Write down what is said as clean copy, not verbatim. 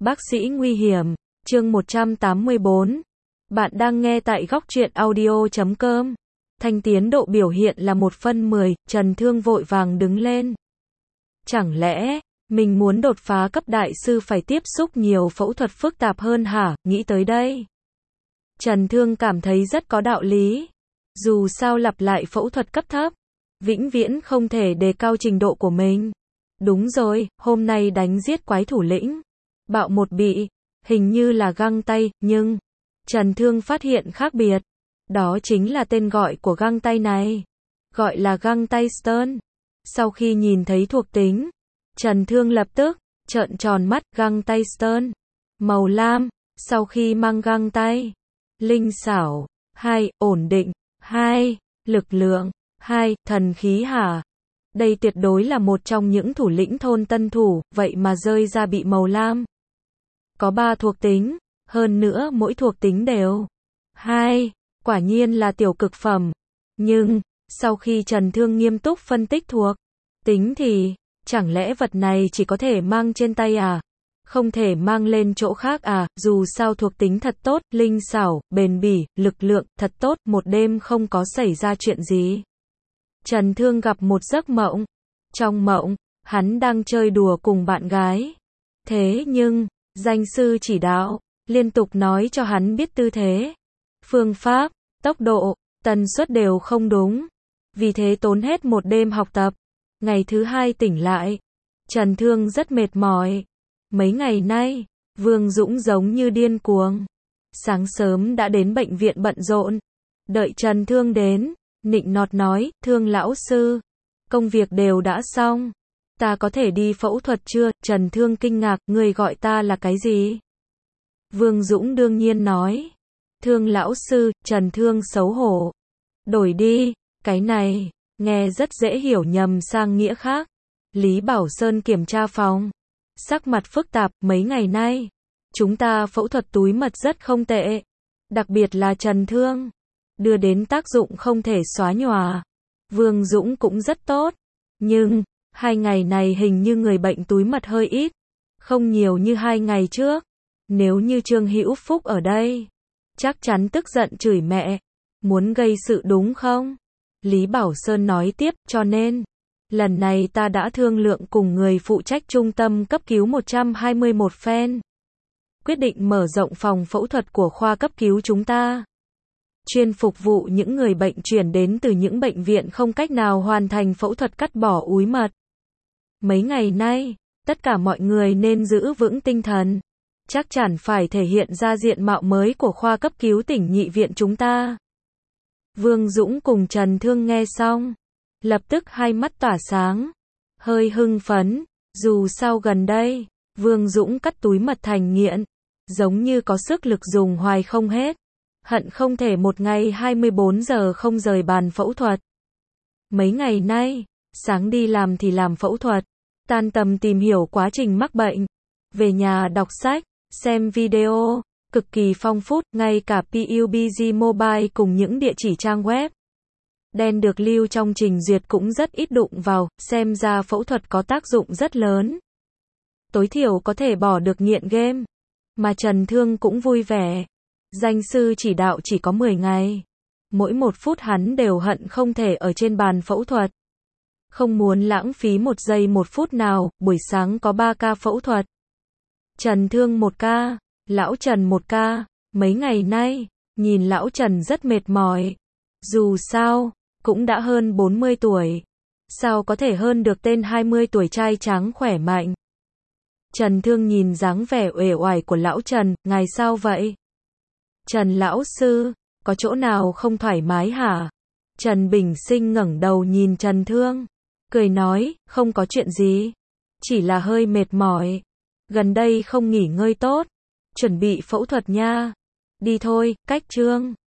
Bác sĩ nguy hiểm, chương 184. Bạn đang nghe tại Góc Truyện Audio.com. Thanh tiến độ biểu hiện là 1/10, Trần Thương vội vàng đứng lên. Chẳng lẽ, mình muốn đột phá cấp đại sư phải tiếp xúc nhiều phẫu thuật phức tạp hơn hả? Nghĩ tới đây, Trần Thương cảm thấy rất có đạo lý. Dù sao lặp lại phẫu thuật cấp thấp, vĩnh viễn không thể đề cao trình độ của mình. Đúng rồi, hôm nay đánh giết quái thủ lĩnh. Bạo một bị, hình như là găng tay, nhưng Trần Thương phát hiện khác biệt. Đó chính là tên gọi của găng tay này. Gọi là găng tay Stern. Sau khi nhìn thấy thuộc tính, Trần Thương lập tức trợn tròn mắt. Găng tay Stern màu lam. Sau khi mang găng tay, linh xảo, 2, ổn định, 2, lực lượng, 2, thần khí hả? Đây tuyệt đối là một trong những thủ lĩnh thôn tân thủ, vậy mà rơi ra bị màu lam. Có 3 thuộc tính, hơn nữa mỗi thuộc tính đều 2, quả nhiên là tiểu cực phẩm. Nhưng, sau khi Trần Thương nghiêm túc phân tích thuộc tính thì, chẳng lẽ vật này chỉ có thể mang trên tay à? Không thể mang lên chỗ khác à? Dù sao thuộc tính thật tốt, linh xảo, bền bỉ, lực lượng, thật tốt, một đêm không có xảy ra chuyện gì. Trần Thương gặp một giấc mộng. Trong mộng, hắn đang chơi đùa cùng bạn gái. Thế nhưng, danh sư chỉ đạo, liên tục nói cho hắn biết tư thế, phương pháp, tốc độ, tần suất đều không đúng. Vì thế tốn hết một đêm học tập. Ngày thứ 2 tỉnh lại, Trần Thương rất mệt mỏi. Mấy ngày nay, Vương Dũng giống như điên cuồng. Sáng sớm đã đến bệnh viện bận rộn. Đợi Trần Thương đến, nịnh nọt nói, Thương lão sư, công việc đều đã xong. Ta có thể đi phẫu thuật chưa? Trần Thương kinh ngạc, người gọi ta là cái gì? Vương Dũng đương nhiên nói, Thương lão sư. Trần Thương xấu hổ. Đổi đi, cái này, nghe rất dễ hiểu nhầm sang nghĩa khác. Lý Bảo Sơn kiểm tra phòng. Sắc mặt phức tạp, mấy ngày nay, chúng ta phẫu thuật túi mật rất không tệ. Đặc biệt là Trần Thương, đưa đến tác dụng không thể xóa nhòa. Vương Dũng cũng rất tốt. Nhưng, 2 ngày này hình như người bệnh túi mật hơi ít. Không nhiều như 2 ngày trước. Nếu như Trương Hữu Phúc ở đây, chắc chắn tức giận chửi mẹ. Muốn gây sự đúng không? Lý Bảo Sơn nói tiếp, cho nên, lần này ta đã thương lượng cùng người phụ trách trung tâm cấp cứu 121 phen. Quyết định mở rộng phòng phẫu thuật của khoa cấp cứu chúng ta. Chuyên phục vụ những người bệnh chuyển đến từ những bệnh viện không cách nào hoàn thành phẫu thuật cắt bỏ úi mật. Mấy ngày nay, tất cả mọi người nên giữ vững tinh thần. Chắc chắn phải thể hiện ra diện mạo mới của khoa cấp cứu tỉnh nhị viện chúng ta. Vương Dũng cùng Trần Thương nghe xong, lập tức hai mắt tỏa sáng, hơi hưng phấn. Dù sao gần đây, Vương Dũng cắt túi mật thành nghiện, giống như có sức lực dùng hoài không hết. Hận không thể một ngày 24 giờ không rời bàn phẫu thuật. Mấy ngày nay, sáng đi làm thì làm phẫu thuật, tan tầm tìm hiểu quá trình mắc bệnh, về nhà đọc sách, xem video, cực kỳ phong phú. Ngay cả PUBG Mobile cùng những địa chỉ trang web đen được lưu trong trình duyệt cũng rất ít đụng vào, xem ra phẫu thuật có tác dụng rất lớn. Tối thiểu có thể bỏ được nghiện game. Mà Trần Thương cũng vui vẻ. Danh sư chỉ đạo chỉ có 10 ngày. Mỗi 1 phút hắn đều hận không thể ở trên bàn phẫu thuật. Không muốn lãng phí 1 giây 1 phút nào. Buổi sáng có 3 ca phẫu thuật. Trần Thương 1 ca, lão Trần 1 ca. Mấy ngày nay, nhìn lão Trần rất mệt mỏi. Dù sao, cũng đã hơn 40 tuổi. Sao có thể hơn được tên 20 tuổi trai tráng khỏe mạnh. Trần Thương nhìn dáng vẻ uể oải của lão Trần, ngài sao vậy? Trần lão sư, có chỗ nào không thoải mái hả? Trần Bình Sinh ngẩng đầu nhìn Trần Thương, cười nói, không có chuyện gì, chỉ là hơi mệt mỏi. Gần đây không nghỉ ngơi tốt, chuẩn bị phẫu thuật nha. Đi thôi, cách Trương